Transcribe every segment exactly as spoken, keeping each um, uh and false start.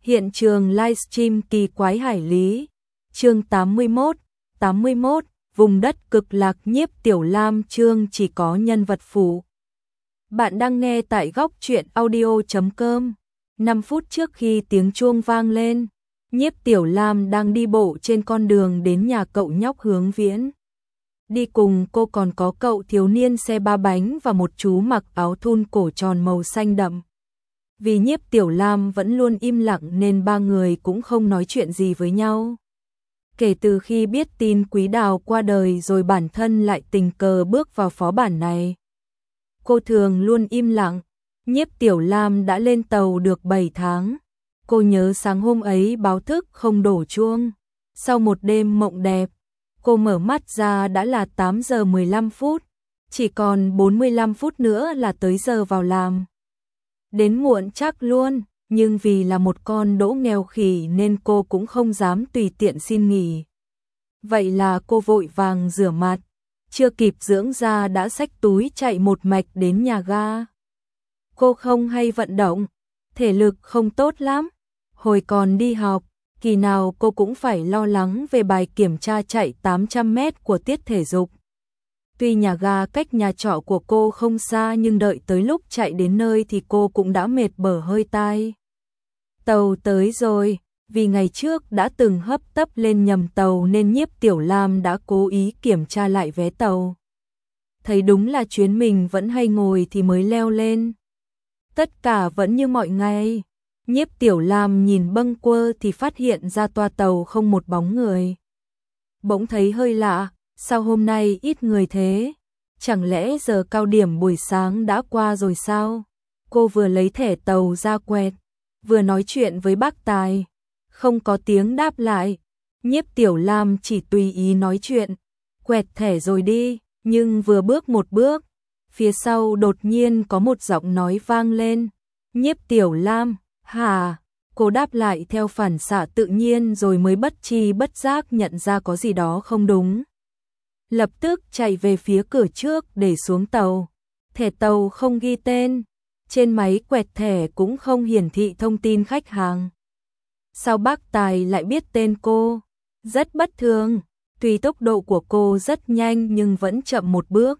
Hiện trường livestream kỳ quái hải lý. Chương tám mươi mốt, tám mươi mốt, vùng đất cực lạc Nhiếp Tiểu Lam chương chỉ có nhân vật phụ. Bạn đang nghe tại góc truyện audio chấm com. năm phút trước khi tiếng chuông vang lên, Nhiếp Tiểu Lam đang đi bộ trên con đường đến nhà cậu nhóc Hướng Viễn. Đi cùng cô còn có cậu thiếu niên xe ba bánh và một chú mặc áo thun cổ tròn màu xanh đậm. Vì Nhiếp Tiểu Lam vẫn luôn im lặng nên ba người cũng không nói chuyện gì với nhau. Kể từ khi biết tin Quý Đào qua đời rồi bản thân lại tình cờ bước vào phó bản này. Cô thường luôn im lặng. Nhiếp Tiểu Lam đã lên tàu được bảy tháng. Cô nhớ sáng hôm ấy báo thức không đổ chuông. Sau một đêm mộng đẹp, cô mở mắt ra đã là tám giờ mười lăm phút. Chỉ còn bốn mươi lăm phút nữa là tới giờ vào làm. Đến muộn chắc luôn, nhưng vì là một con đỗ nghèo khỉ nên cô cũng không dám tùy tiện xin nghỉ. Vậy là cô vội vàng rửa mặt, chưa kịp dưỡng da đã xách túi chạy một mạch đến nhà ga. Cô không hay vận động, thể lực không tốt lắm. Hồi còn đi học, kỳ nào cô cũng phải lo lắng về bài kiểm tra chạy tám trăm mét của tiết thể dục. Tuy nhà ga cách nhà trọ của cô không xa nhưng đợi tới lúc chạy đến nơi thì cô cũng đã mệt bở hơi tai. Tàu tới rồi, vì ngày trước đã từng hấp tấp lên nhầm tàu nên Nhiếp Tiểu Lam đã cố ý kiểm tra lại vé tàu. Thấy đúng là chuyến mình vẫn hay ngồi thì mới leo lên. Tất cả vẫn như mọi ngày. Nhiếp Tiểu Lam nhìn bâng quơ thì phát hiện ra toa tàu không một bóng người. Bỗng thấy hơi lạ. Sao hôm nay ít người thế? Chẳng lẽ giờ cao điểm buổi sáng đã qua rồi sao? Cô vừa lấy thẻ tàu ra quẹt, vừa nói chuyện với bác tài. Không có tiếng đáp lại. Nhiếp Tiểu Lam chỉ tùy ý nói chuyện. Quẹt thẻ rồi đi, nhưng vừa bước một bước, phía sau đột nhiên có một giọng nói vang lên. Nhiếp Tiểu Lam, hả? Cô đáp lại theo phản xạ tự nhiên rồi mới bất tri bất giác nhận ra có gì đó không đúng. Lập tức chạy về phía cửa trước để xuống tàu. Thẻ tàu không ghi tên, trên máy quẹt thẻ cũng không hiển thị thông tin khách hàng. Sao bác tài lại biết tên cô? Rất bất thường, tuy tốc độ của cô rất nhanh nhưng vẫn chậm một bước.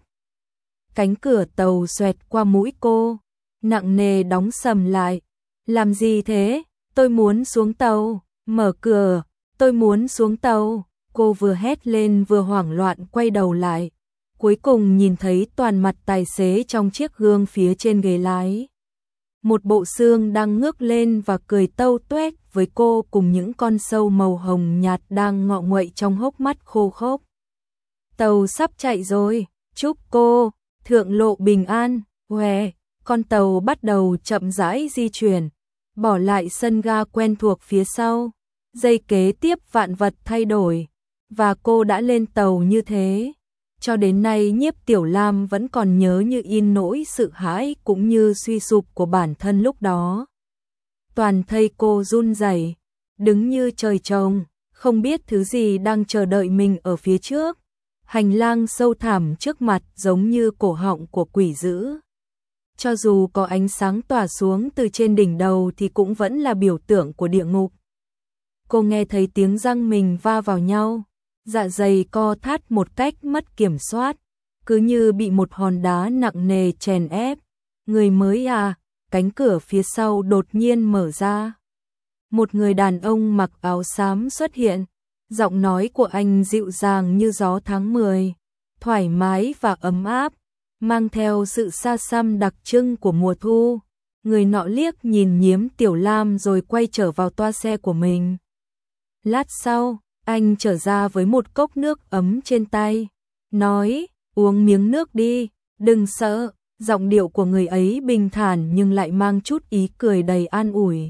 Cánh cửa tàu xoẹt qua mũi cô, nặng nề đóng sầm lại. Làm gì thế? Tôi muốn xuống tàu. Mở cửa, tôi muốn xuống tàu. Cô vừa hét lên vừa hoảng loạn quay đầu lại. Cuối cùng nhìn thấy toàn mặt tài xế trong chiếc gương phía trên ghế lái. Một bộ xương đang ngước lên và cười tâu tuét với cô cùng những con sâu màu hồng nhạt đang ngọ nguậy trong hốc mắt khô khốc. Tàu sắp chạy rồi, chúc cô, thượng lộ bình an, hoe. Con tàu bắt đầu chậm rãi di chuyển, bỏ lại sân ga quen thuộc phía sau. Giây kế tiếp vạn vật thay đổi. Và cô đã lên tàu như thế. Cho đến nay Nhiếp Tiểu Lam vẫn còn nhớ như in nỗi sự hãi cũng như suy sụp của bản thân lúc đó. Toàn thây cô run rẩy, đứng như trời trồng, không biết thứ gì đang chờ đợi mình ở phía trước. Hành lang sâu thẳm trước mặt giống như cổ họng của quỷ dữ. Cho dù có ánh sáng tỏa xuống từ trên đỉnh đầu thì cũng vẫn là biểu tượng của địa ngục. Cô nghe thấy tiếng răng mình va vào nhau. Dạ dày co thắt một cách mất kiểm soát, cứ như bị một hòn đá nặng nề chèn ép. Người mới à? Cánh cửa phía sau đột nhiên mở ra. Một người đàn ông mặc áo xám xuất hiện. Giọng nói của anh dịu dàng như gió tháng mười, thoải mái và ấm áp, mang theo sự xa xăm đặc trưng của mùa thu. Người nọ liếc nhìn Nhiếp Tiểu Lam rồi quay trở vào toa xe của mình. Lát sau, anh trở ra với một cốc nước ấm trên tay, nói, uống miếng nước đi, đừng sợ. Giọng điệu của người ấy bình thản nhưng lại mang chút ý cười đầy an ủi.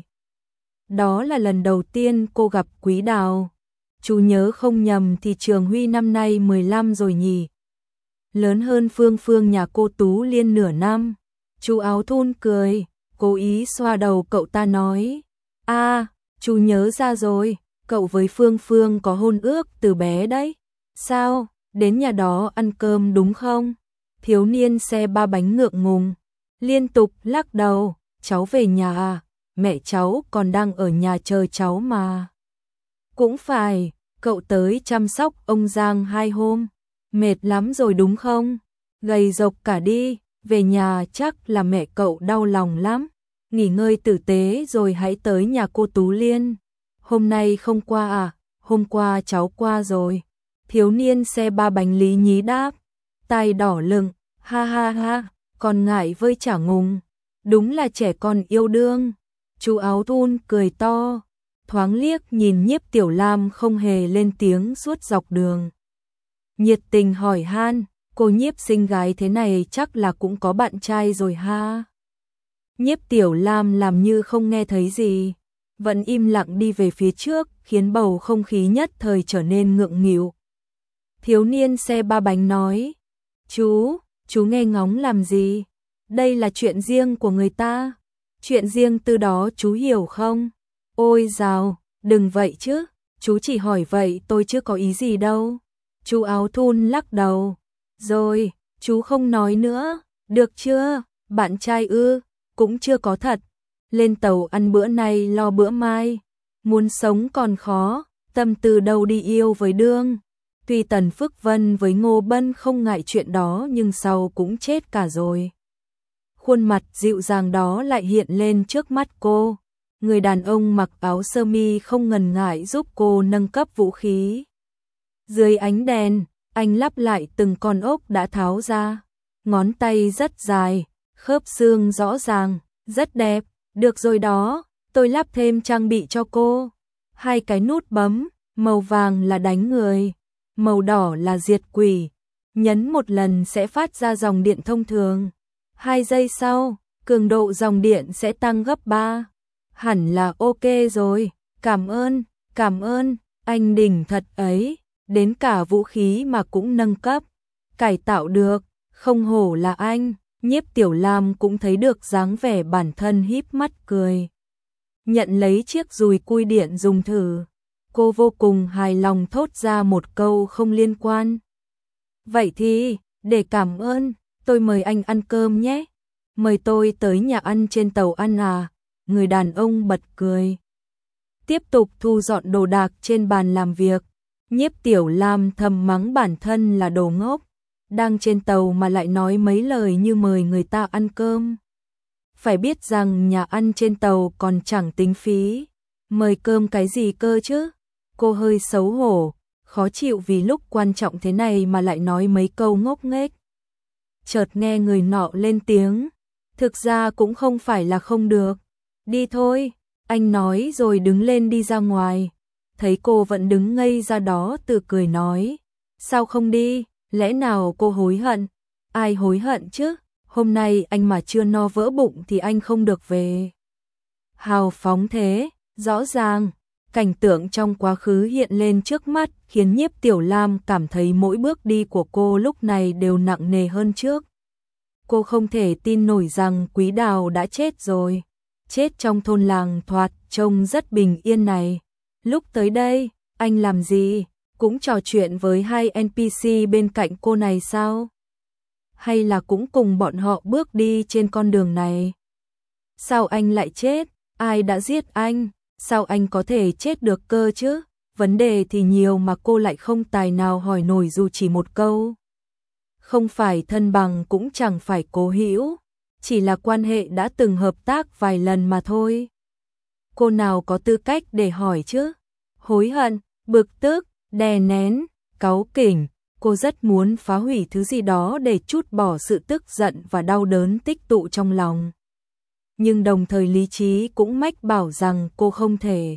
Đó là lần đầu tiên cô gặp Quý Đào. Chú nhớ không nhầm thì Trường Huy năm nay mười lăm rồi nhỉ. Lớn hơn Phương Phương nhà cô Tú Liên nửa năm. Chú áo thun cười, cố ý xoa đầu cậu ta nói. À, chú nhớ ra rồi. Cậu với Phương Phương có hôn ước từ bé đấy. Sao, đến nhà đó ăn cơm đúng không? Thiếu niên xe ba bánh ngượng ngùng, liên tục lắc đầu. Cháu về nhà à? mẹ cháu còn đang ở nhà chờ cháu mà. Cũng phải, cậu tới chăm sóc ông Giang hai hôm, mệt lắm rồi đúng không? Gầy rộc cả đi, về nhà chắc là mẹ cậu đau lòng lắm. Nghỉ ngơi tử tế rồi hãy tới nhà cô Tú Liên. Hôm nay không qua à? Hôm qua cháu qua rồi. Thiếu niên xe ba bánh lý nhí đáp, tai đỏ lừng, ha ha ha, còn ngại vơi chả ngùng. Đúng là trẻ con yêu đương. Chú áo thun cười to, thoáng liếc nhìn Nhiếp Tiểu Lam không hề lên tiếng suốt dọc đường. Nhiệt tình hỏi han, cô Nhiếp xinh gái thế này chắc là cũng có bạn trai rồi ha. Nhiếp Tiểu Lam làm như không nghe thấy gì, vẫn im lặng đi về phía trước, khiến bầu không khí nhất thời trở nên ngượng nghịu. Thiếu niên xe ba bánh nói, chú, chú nghe ngóng làm gì? Đây là chuyện riêng của người ta. Chuyện riêng tư đó chú hiểu không? Ôi dào, đừng vậy chứ, chú chỉ hỏi vậy tôi chưa có ý gì đâu. Chú áo thun lắc đầu. Rồi, chú không nói nữa, được chưa? Bạn trai ư, cũng chưa có thật. Lên tàu ăn bữa nay lo bữa mai. Muốn sống còn khó, tâm tư đâu đi yêu với đương. Tuy Tần Phước Vân với Ngô Bân không ngại chuyện đó nhưng sau cũng chết cả rồi. Khuôn mặt dịu dàng đó lại hiện lên trước mắt cô. Người đàn ông mặc áo sơ mi không ngần ngại giúp cô nâng cấp vũ khí. Dưới ánh đèn, anh lắp lại từng con ốc đã tháo ra. Ngón tay rất dài, khớp xương rõ ràng, rất đẹp. Được rồi đó, tôi lắp thêm trang bị cho cô. Hai cái nút bấm, màu vàng là đánh người, màu đỏ là diệt quỷ. Nhấn một lần sẽ phát ra dòng điện thông thường. Hai giây sau, cường độ dòng điện sẽ tăng gấp ba. Hẳn là ok rồi, cảm ơn, cảm ơn, anh đỉnh thật ấy, đến cả vũ khí mà cũng nâng cấp, cải tạo được, không hổ là anh. Nhiếp Tiểu Lam cũng thấy được dáng vẻ bản thân híp mắt cười. Nhận lấy chiếc dùi cui điện dùng thử, cô vô cùng hài lòng thốt ra một câu không liên quan. Vậy thì, để cảm ơn, tôi mời anh ăn cơm nhé. Mời tôi tới nhà ăn trên tàu ăn à? Người đàn ông bật cười. Tiếp tục thu dọn đồ đạc trên bàn làm việc. Nhiếp Tiểu Lam thầm mắng bản thân là đồ ngốc. Đang trên tàu mà lại nói mấy lời như mời người ta ăn cơm. Phải biết rằng nhà ăn trên tàu còn chẳng tính phí. Mời cơm cái gì cơ chứ? Cô hơi xấu hổ, khó chịu vì lúc quan trọng thế này mà lại nói mấy câu ngốc nghếch. Chợt nghe người nọ lên tiếng. Thực ra cũng không phải là không được. Đi thôi, anh nói rồi đứng lên đi ra ngoài. Thấy cô vẫn đứng ngây ra đó tự cười nói. Sao không đi? Lẽ nào cô hối hận? Ai hối hận chứ? Hôm nay anh mà chưa no vỡ bụng thì anh không được về. Hào phóng thế, rõ ràng. Cảnh tượng trong quá khứ hiện lên trước mắt khiến Nhiếp Tiểu Lam cảm thấy mỗi bước đi của cô lúc này đều nặng nề hơn trước. Cô không thể tin nổi rằng Quý Đào đã chết rồi. Chết trong thôn làng thoạt trông rất bình yên này. Lúc tới đây, anh làm gì? Cũng trò chuyện với hai en pê xê bên cạnh cô này sao? Hay là cũng cùng bọn họ bước đi trên con đường này? Sao anh lại chết? Ai đã giết anh? Sao anh có thể chết được cơ chứ? Vấn đề thì nhiều mà cô lại không tài nào hỏi nổi dù chỉ một câu. Không phải thân bằng cũng chẳng phải cố hữu, chỉ là quan hệ đã từng hợp tác vài lần mà thôi. Cô nào có tư cách để hỏi chứ? Hối hận, bực tức, đè nén, cáu kỉnh, cô rất muốn phá hủy thứ gì đó để trút bỏ sự tức giận và đau đớn tích tụ trong lòng. Nhưng đồng thời lý trí cũng mách bảo rằng cô không thể.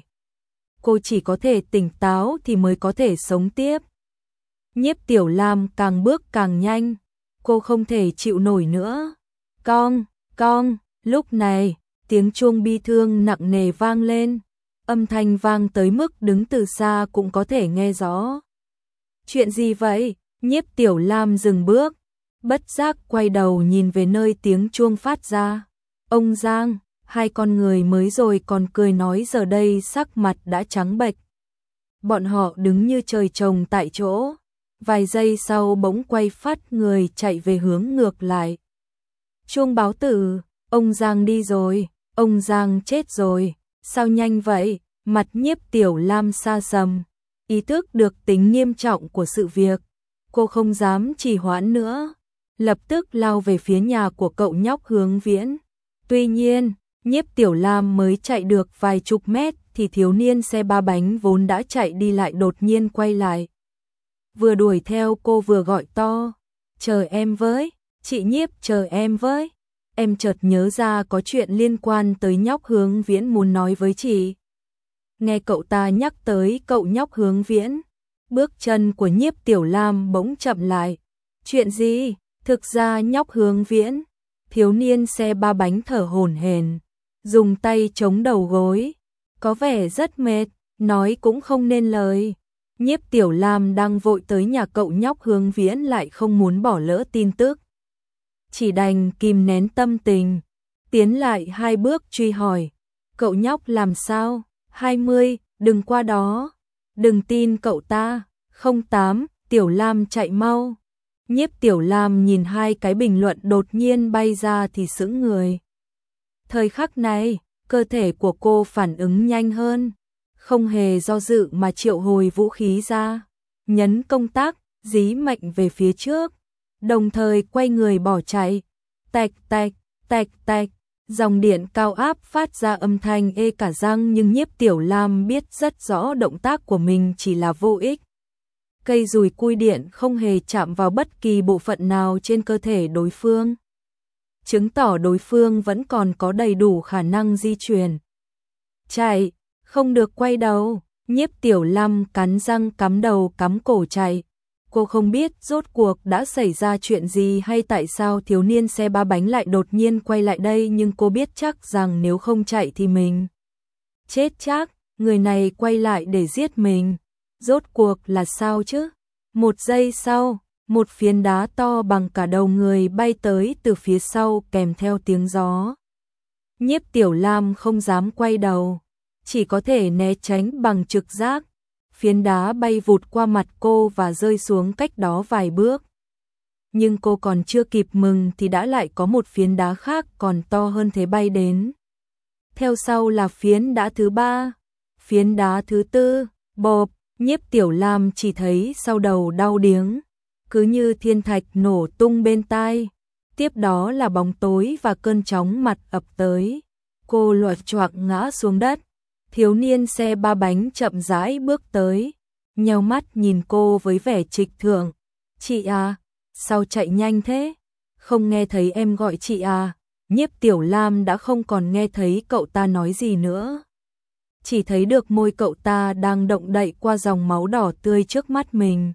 Cô chỉ có thể tỉnh táo thì mới có thể sống tiếp. Nhiếp Tiểu Lam càng bước càng nhanh, cô không thể chịu nổi nữa. Cong, cong, lúc này, tiếng chuông bi thương nặng nề vang lên, âm thanh vang tới mức đứng từ xa cũng có thể nghe rõ. Chuyện gì vậy? Nhiếp Tiểu Lam dừng bước, bất giác quay đầu nhìn về nơi tiếng chuông phát ra. Ông Giang, hai con người mới rồi còn cười nói giờ đây sắc mặt đã trắng bệch. Bọn họ đứng như trời trồng tại chỗ, vài giây sau bỗng quay phát người chạy về hướng ngược lại. Chuông báo tử, ông Giang đi rồi, Ông Giang chết rồi, sao nhanh vậy? Mặt Nhiếp Tiểu Lam sa sầm, ý thức được tính nghiêm trọng của sự việc. Cô không dám trì hoãn nữa, lập tức lao về phía nhà của cậu nhóc Hướng Viễn. Tuy nhiên, Nhiếp Tiểu Lam mới chạy được vài chục mét thì thiếu niên xe ba bánh vốn đã chạy đi lại đột nhiên quay lại. Vừa đuổi theo cô vừa gọi to, chờ em với, chị Nhiếp chờ em với. Em chợt nhớ ra có chuyện liên quan tới nhóc Hướng Viễn muốn nói với chị. Nghe cậu ta nhắc tới cậu nhóc Hướng Viễn, bước chân của Nhiếp Tiểu Lam bỗng chậm lại. Chuyện gì? Thực ra nhóc Hướng Viễn, thiếu niên xe ba bánh thở hổn hển, dùng tay chống đầu gối, có vẻ rất mệt, nói cũng không nên lời. Nhiếp Tiểu Lam đang vội tới nhà cậu nhóc Hướng Viễn lại không muốn bỏ lỡ tin tức. Chỉ đành kìm nén tâm tình, tiến lại hai bước truy hỏi, cậu nhóc làm sao? hai mươi, đừng qua đó, đừng tin cậu ta. Không tám, Tiểu Lam chạy mau. Nhiếp Tiểu Lam nhìn hai cái bình luận đột nhiên bay ra thì sững người. Thời khắc này, cơ thể của cô phản ứng nhanh hơn, không hề do dự mà triệu hồi vũ khí ra, nhấn công tắc, dí mệnh về phía trước, đồng thời quay người bỏ chạy. Tạch tạch, tạch tạch, dòng điện cao áp phát ra âm thanh ê cả răng, nhưng Nhiếp Tiểu Lam biết rất rõ động tác của mình chỉ là vô ích. Cây dùi cui điện không hề chạm vào bất kỳ bộ phận nào trên cơ thể đối phương, chứng tỏ đối phương vẫn còn có đầy đủ khả năng di chuyển. Chạy, không được quay đầu. Nhiếp Tiểu Lam cắn răng cắm đầu cắm cổ chạy. Cô không biết rốt cuộc đã xảy ra chuyện gì hay tại sao thiếu niên xe ba bánh lại đột nhiên quay lại đây, nhưng cô biết chắc rằng nếu không chạy thì mình chết chắc. Người này quay lại để giết mình, rốt cuộc là sao chứ? Một giây sau, một phiến đá to bằng cả đầu người bay tới từ phía sau kèm theo tiếng gió. Nhiếp Tiểu Lam không dám quay đầu, chỉ có thể né tránh bằng trực giác. Phiến đá bay vụt qua mặt cô và rơi xuống cách đó vài bước. Nhưng cô còn chưa kịp mừng thì đã lại có một phiến đá khác còn to hơn thế bay đến. Theo sau là phiến đá thứ ba, phiến đá thứ tư, bộp. Nhiếp Tiểu Lam chỉ thấy sau đầu đau điếng, cứ như thiên thạch nổ tung bên tai. Tiếp đó là bóng tối và cơn chóng mặt ập tới. Cô loạt choạng ngã xuống đất. Thiếu niên xe ba bánh chậm rãi bước tới, nheo mắt nhìn cô với vẻ trịch thượng. Chị à, sao chạy nhanh thế? Không nghe thấy em gọi chị à? Nhiếp Tiểu Lam đã không còn nghe thấy cậu ta nói gì nữa. Chỉ thấy được môi cậu ta đang động đậy qua dòng máu đỏ tươi trước mắt mình.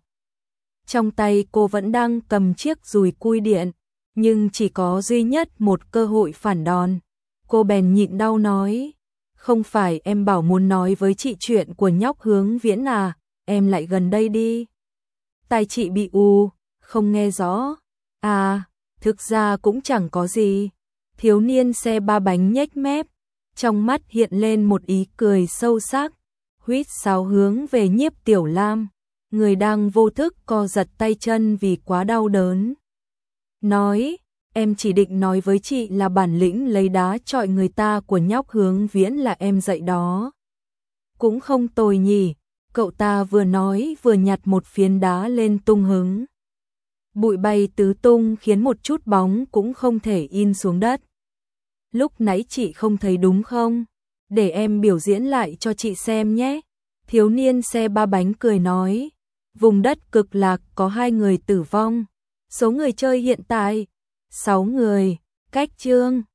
Trong tay cô vẫn đang cầm chiếc dùi cui điện, nhưng chỉ có duy nhất một cơ hội phản đòn. Cô bèn nhịn đau nói, không phải em bảo muốn nói với chị chuyện của nhóc Hướng Viễn à, em lại gần đây đi. Tai chị bị u, không nghe rõ. À, thực ra cũng chẳng có gì. Thiếu niên xe ba bánh nhếch mép, trong mắt hiện lên một ý cười sâu sắc, huýt sáo hướng về Nhiếp Tiểu Lam, người đang vô thức co giật tay chân vì quá đau đớn. Nói, em chỉ định nói với chị là bản lĩnh lấy đá chọi người ta của nhóc Hướng Viễn là em dạy đó. Cũng không tồi nhỉ, cậu ta vừa nói vừa nhặt một phiến đá lên tung hứng. Bụi bay tứ tung khiến một chút bóng cũng không thể in xuống đất. Lúc nãy chị không thấy đúng không? Để em biểu diễn lại cho chị xem nhé. Thiếu niên xe ba bánh cười nói, vùng đất cực lạc có hai người tử vong. Số người chơi hiện tại, sáu người. Cách chương